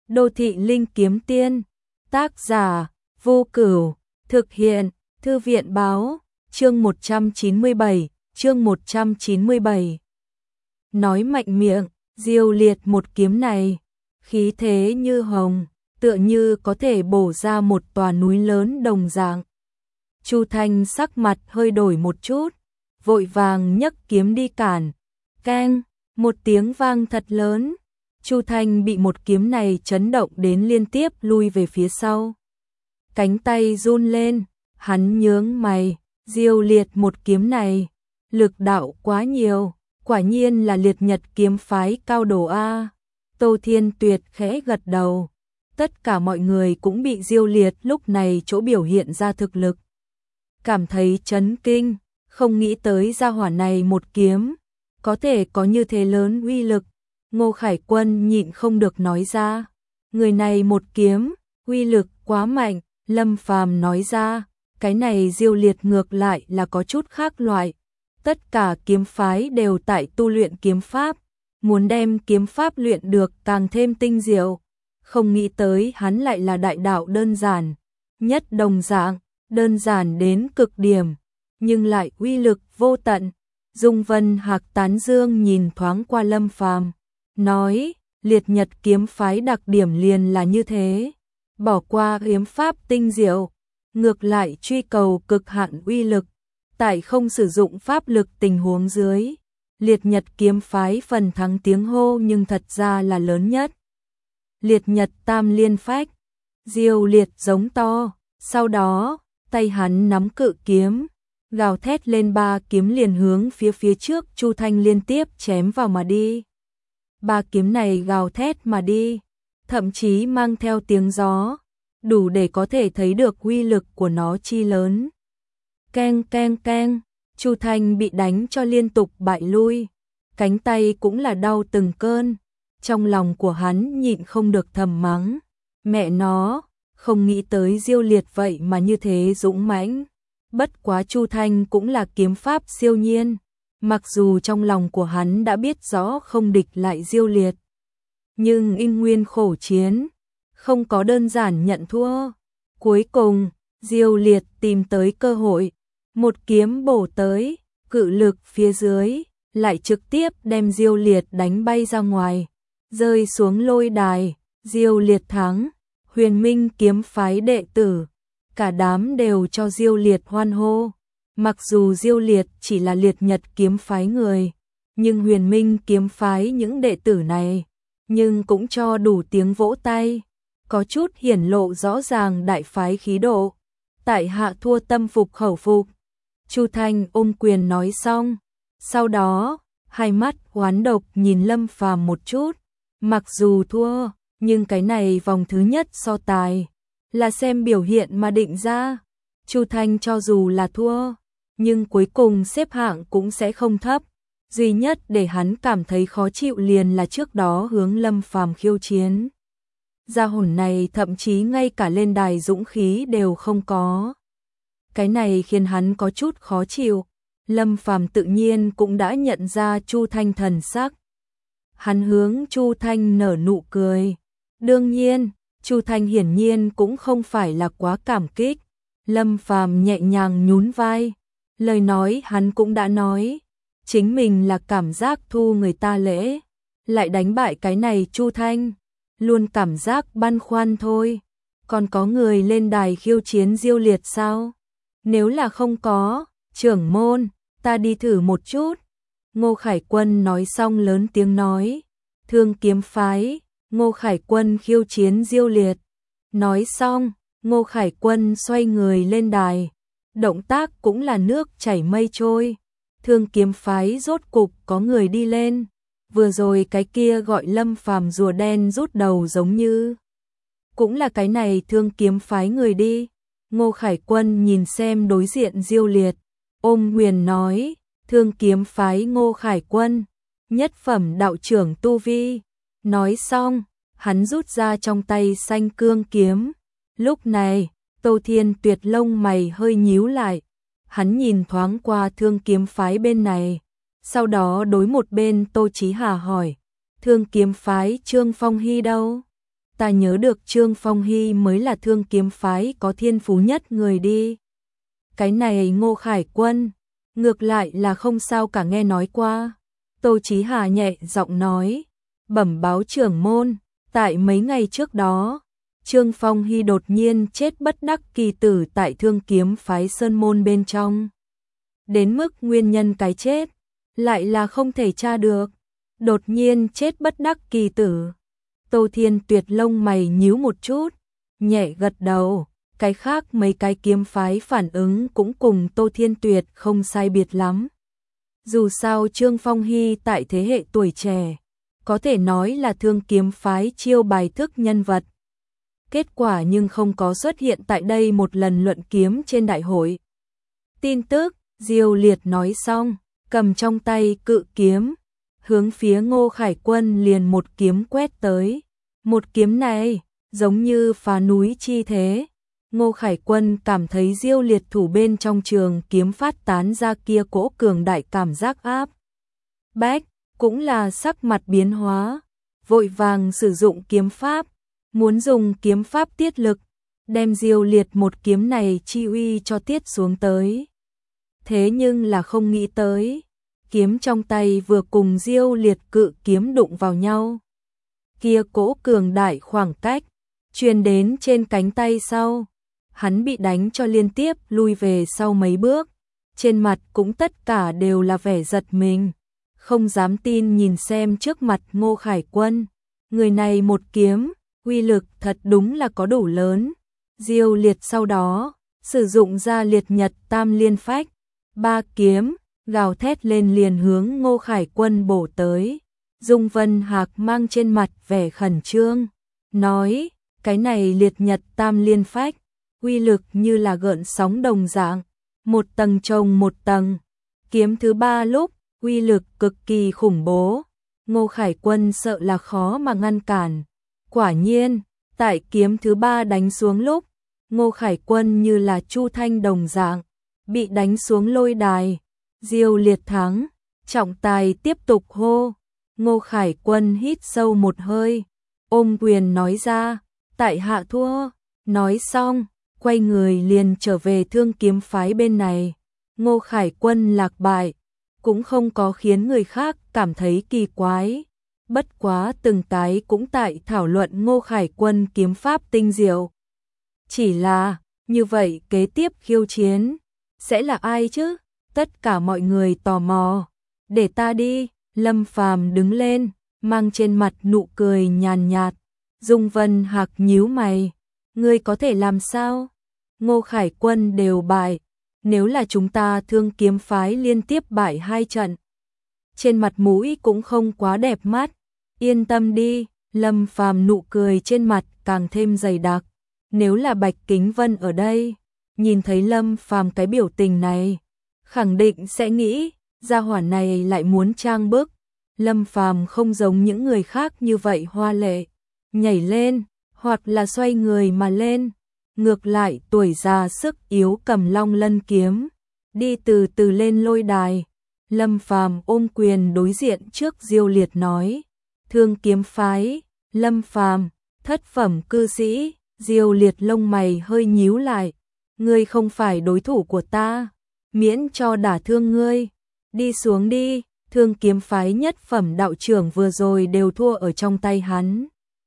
Đô thị linh kiếm tiên, tác giả, Vô Cửu, thực hiện, Thư viện báo, chương 197. Nói mạnh miệng, Diêu Liệt một kiếm này, khí thế như hồng, tựa như có thể bổ ra một tòa núi lớn đồng dạng. Chu Thanh sắc mặt hơi đổi một chút, vội vàng nhấc kiếm đi cản. Keng, một tiếng vang thật lớn. Chu Thanh bị một kiếm này chấn động đến liên tiếp lui về phía sau. Cánh tay run lên, hắn nhướng mày, Diêu Liệt một kiếm này, lực đạo quá nhiều, quả nhiên là liệt nhật kiếm phái cao đồ A. Tô Thiên Tuyệt khẽ gật đầu. Tất cả mọi người cũng bị Diêu Liệt lúc này chỗ biểu hiện ra thực lực cảm thấy chấn kinh, không nghĩ tới gia hỏa này một kiếm có thể có như thế lớn uy lực. Ngô Khải Quân nhịn không được nói ra, người này một kiếm, uy lực quá mạnh. Lâm Phàm nói ra, cái này Diêu Liệt ngược lại là có chút khác loại. Tất cả kiếm phái đều tại tu luyện kiếm pháp, muốn đem kiếm pháp luyện được càng thêm tinh diệu. Không nghĩ tới hắn lại là đại đạo đơn giản, nhất đồng dạng, đơn giản đến cực điểm, nhưng lại uy lực vô tận. Dung Vân Hạc tán dương nhìn thoáng qua Lâm Phàm, nói, liệt nhật kiếm phái đặc điểm liền là như thế, bỏ qua kiếm pháp tinh diệu, ngược lại truy cầu cực hạn uy lực, tại không sử dụng pháp lực tình huống dưới, liệt nhật kiếm phái phần thắng tiếng hô nhưng thật ra là lớn nhất. Liệt nhật tam liên phách, Diêu Liệt giống to, sau đó, tay hắn nắm cự kiếm, gào thét lên ba kiếm liền hướng phía trước Chu Thanh liên tiếp chém vào mà đi. Ba kiếm này gào thét mà đi, thậm chí mang theo tiếng gió, đủ để có thể thấy được uy lực của nó chi lớn. Keng keng keng, Chu Thanh bị đánh cho liên tục bại lui, cánh tay cũng là đau từng cơn, trong lòng của hắn nhịn không được thầm mắng, mẹ nó, không nghĩ tới Diêu Liệt vậy mà như thế dũng mãnh. Bất quá Chu Thanh cũng là kiếm pháp siêu nhiên, mặc dù trong lòng của hắn đã biết rõ không địch lại Diêu Liệt, nhưng in nguyên khổ chiến, không có đơn giản nhận thua. Cuối cùng, Diêu Liệt tìm tới cơ hội, một kiếm bổ tới, cự lực phía dưới, lại trực tiếp đem Diêu Liệt đánh bay ra ngoài, rơi xuống lôi đài. Diêu Liệt thắng, Huyền Minh kiếm phái đệ tử, cả đám đều cho Diêu Liệt hoan hô. Mặc dù Diêu Liệt chỉ là liệt nhật kiếm phái người, nhưng Huyền Minh kiếm phái những đệ tử này, nhưng cũng cho đủ tiếng vỗ tay, có chút hiển lộ rõ ràng đại phái khí độ. Tại hạ thua tâm phục khẩu phục. Chu Thanh ôm quyền nói xong, sau đó, hai mắt oán độc nhìn Lâm Phàm một chút, mặc dù thua, nhưng cái này vòng thứ nhất so tài, là xem biểu hiện mà định ra. Chu Thanh cho dù là thua, nhưng cuối cùng xếp hạng cũng sẽ không thấp. Duy nhất để hắn cảm thấy khó chịu liền là trước đó hướng Lâm Phàm khiêu chiến. Gia hồn này thậm chí ngay cả lên đài dũng khí đều không có. Cái này khiến hắn có chút khó chịu. Lâm Phàm tự nhiên cũng đã nhận ra Chu Thanh thần sắc. Hắn hướng Chu Thanh nở nụ cười. Đương nhiên, Chu Thanh hiển nhiên cũng không phải là quá cảm kích. Lâm Phàm nhẹ nhàng nhún vai, lời nói hắn cũng đã nói, chính mình là cảm giác thu người ta lễ, lại đánh bại cái này Chu Thanh, luôn cảm giác băn khoăn thôi. Còn có người lên đài khiêu chiến Diêu Liệt sao? Nếu là không có, trưởng môn, ta đi thử một chút. Ngô Khải Quân nói xong lớn tiếng nói, Thương kiếm phái, Ngô Khải Quân khiêu chiến Diêu Liệt. Nói xong, Ngô Khải Quân xoay người lên đài, động tác cũng là nước chảy mây trôi. Thương kiếm phái rốt cục có người đi lên, vừa rồi cái kia gọi Lâm Phàm rùa đen rút đầu giống như cũng là cái này thương kiếm phái người đi. Ngô Khải Quân nhìn xem đối diện Diêu Liệt, ôm quyền nói, Thương kiếm phái Ngô Khải Quân, nhất phẩm đạo trưởng tu vi. Nói xong, hắn rút ra trong tay xanh cương kiếm. Lúc này, Tô Thiên Tuyệt lông mày hơi nhíu lại, hắn nhìn thoáng qua thương kiếm phái bên này, sau đó đối một bên Tô Chí Hà hỏi, thương kiếm phái Trương Phong Hy đâu? ta nhớ được Trương Phong Hy mới là Thương Kiếm phái có thiên phú nhất người đi. Cái này Ngô Khải Quân, ngược lại là không sao cả nghe nói qua. Tô Chí Hà nhẹ giọng nói, bẩm báo trưởng môn, tại mấy ngày trước đó, Trương Phong Hy đột nhiên chết bất đắc kỳ tử tại Thương Kiếm phái Sơn Môn bên trong. Đến mức nguyên nhân cái chết, lại là không thể tra được, đột nhiên chết bất đắc kỳ tử. Tô Thiên Tuyệt lông mày nhíu một chút, nhẹ gật đầu, cái khác mấy cái kiếm phái phản ứng cũng cùng Tô Thiên Tuyệt không sai biệt lắm. Dù sao Trương Phong Hy tại thế hệ tuổi trẻ, có thể nói là Thương Kiếm phái chiêu bài thức nhân vật. Kết quả nhưng không có xuất hiện tại đây một lần luận kiếm trên đại hội. Tin tức, Diêu Liệt nói xong, cầm trong tay cự kiếm, hướng phía Ngô Khải Quân liền một kiếm quét tới. Một kiếm này, giống như phá núi chi thế. Ngô Khải Quân cảm thấy Diêu Liệt thủ bên trong trường kiếm phát tán ra kia cỗ cường đại cảm giác áp bách, cũng là sắc mặt biến hóa, vội vàng sử dụng kiếm pháp, muốn dùng kiếm pháp tiết lực, đem Diêu Liệt một kiếm này chi uy cho tiết xuống tới. Thế nhưng là không nghĩ tới, kiếm trong tay vừa cùng Diêu Liệt cự kiếm đụng vào nhau. Kia cỗ cường đại khoảng cách, truyền đến trên cánh tay sau. Hắn bị đánh cho liên tiếp lui về sau mấy bước, trên mặt cũng tất cả đều là vẻ giật mình, không dám tin nhìn xem trước mặt Ngô Khải Quân. Người này một kiếm, uy lực thật đúng là có đủ lớn. Diêu Liệt sau đó, sử dụng ra liệt nhật tam liên phách, ba kiếm, gào thét lên liền hướng Ngô Khải Quân bổ tới. Dung Vân Hạc mang trên mặt vẻ khẩn trương, nói, cái này liệt nhật tam liên phách, uy lực như là gợn sóng đồng dạng, một tầng chồng một tầng. Kiếm thứ ba lúc, uy lực cực kỳ khủng bố, Ngô Khải Quân sợ là khó mà ngăn cản. Quả nhiên, tại kiếm thứ ba đánh xuống lúc, Ngô Khải Quân như là chu thanh đồng dạng, bị đánh xuống lôi đài. Diêu Liệt thắng, trọng tài tiếp tục hô. Ngô Khải Quân hít sâu một hơi, ôm quyền nói ra, tại hạ thua. Nói xong, quay người liền trở về Thương Kiếm phái bên này. Ngô Khải Quân lạc bại, cũng không có khiến người khác cảm thấy kỳ quái. Bất quá từng cái cũng tại thảo luận Ngô Khải Quân kiếm pháp tinh diệu. Chỉ là, như vậy kế tiếp khiêu chiến, sẽ là ai chứ? Tất cả mọi người tò mò. Để ta đi, Lâm Phàm đứng lên, mang trên mặt nụ cười nhàn nhạt. Dung Vân Hạc nhíu mày, ngươi có thể làm sao? Ngô Khải Quân đều bại, nếu là chúng ta Thương Kiếm phái liên tiếp bại 2 trận, trên mặt mũi cũng không quá đẹp mắt. Yên tâm đi, Lâm Phàm nụ cười trên mặt càng thêm dày đặc. Nếu là Bạch Kính Vân ở đây, nhìn thấy Lâm Phàm cái biểu tình này, khẳng định sẽ nghĩ, gia hỏa này lại muốn trang bức. Lâm Phàm không giống những người khác như vậy hoa lệ, nhảy lên, hoặc là xoay người mà lên. Ngược lại tuổi già sức yếu cầm Long Lân kiếm, đi từ từ lên lôi đài. Lâm Phàm ôm quyền đối diện trước Diêu Liệt nói, Thương Kiếm phái, Lâm Phàm, thất phẩm cư sĩ. Diêu Liệt lông mày hơi nhíu lại, ngươi không phải đối thủ của ta, miễn cho đả thương ngươi. Đi xuống đi, Thương Kiếm phái nhất phẩm đạo trưởng vừa rồi đều thua ở trong tay hắn.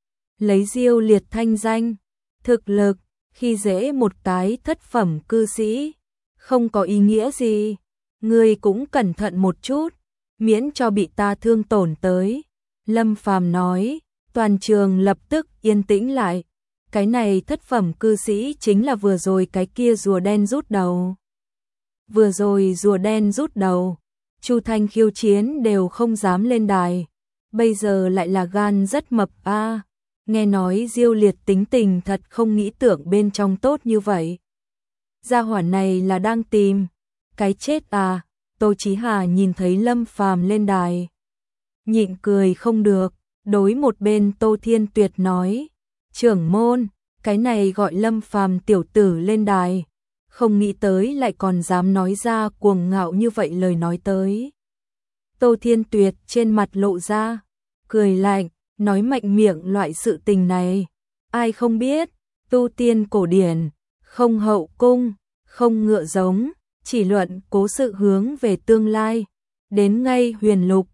Lấy Diêu Liệt thanh danh, thực lực, khi dễ một cái thất phẩm cư sĩ, không có ý nghĩa gì. Ngươi cũng cẩn thận một chút, miễn cho bị ta thương tổn tới. Lâm Phàm nói, toàn trường lập tức yên tĩnh lại. Cái này thất phẩm cư sĩ chính là vừa rồi cái kia rùa đen rút đầu. Vừa rồi rùa đen rút đầu, Chu Thanh khiêu chiến đều không dám lên đài, bây giờ lại là gan rất mập a. Nghe nói Diêu Liệt tính tình thật không nghĩ tưởng bên trong tốt như vậy. Gia hỏa này là đang tìm cái chết à? Tô Chí Hà nhìn thấy Lâm Phàm lên đài, nhịn cười không được, đối một bên Tô Thiên Tuyệt nói, trưởng môn, cái này gọi Lâm Phàm tiểu tử lên đài, không nghĩ tới lại còn dám nói ra cuồng ngạo như vậy lời nói tới. Tô Thiên Tuyệt trên mặt lộ ra cười lạnh, nói mạnh miệng loại sự tình này, ai không biết, tu tiên cổ điển, không hậu cung, không ngựa giống, chỉ luận cố sự hướng về tương lai. Đến ngay huyền lục,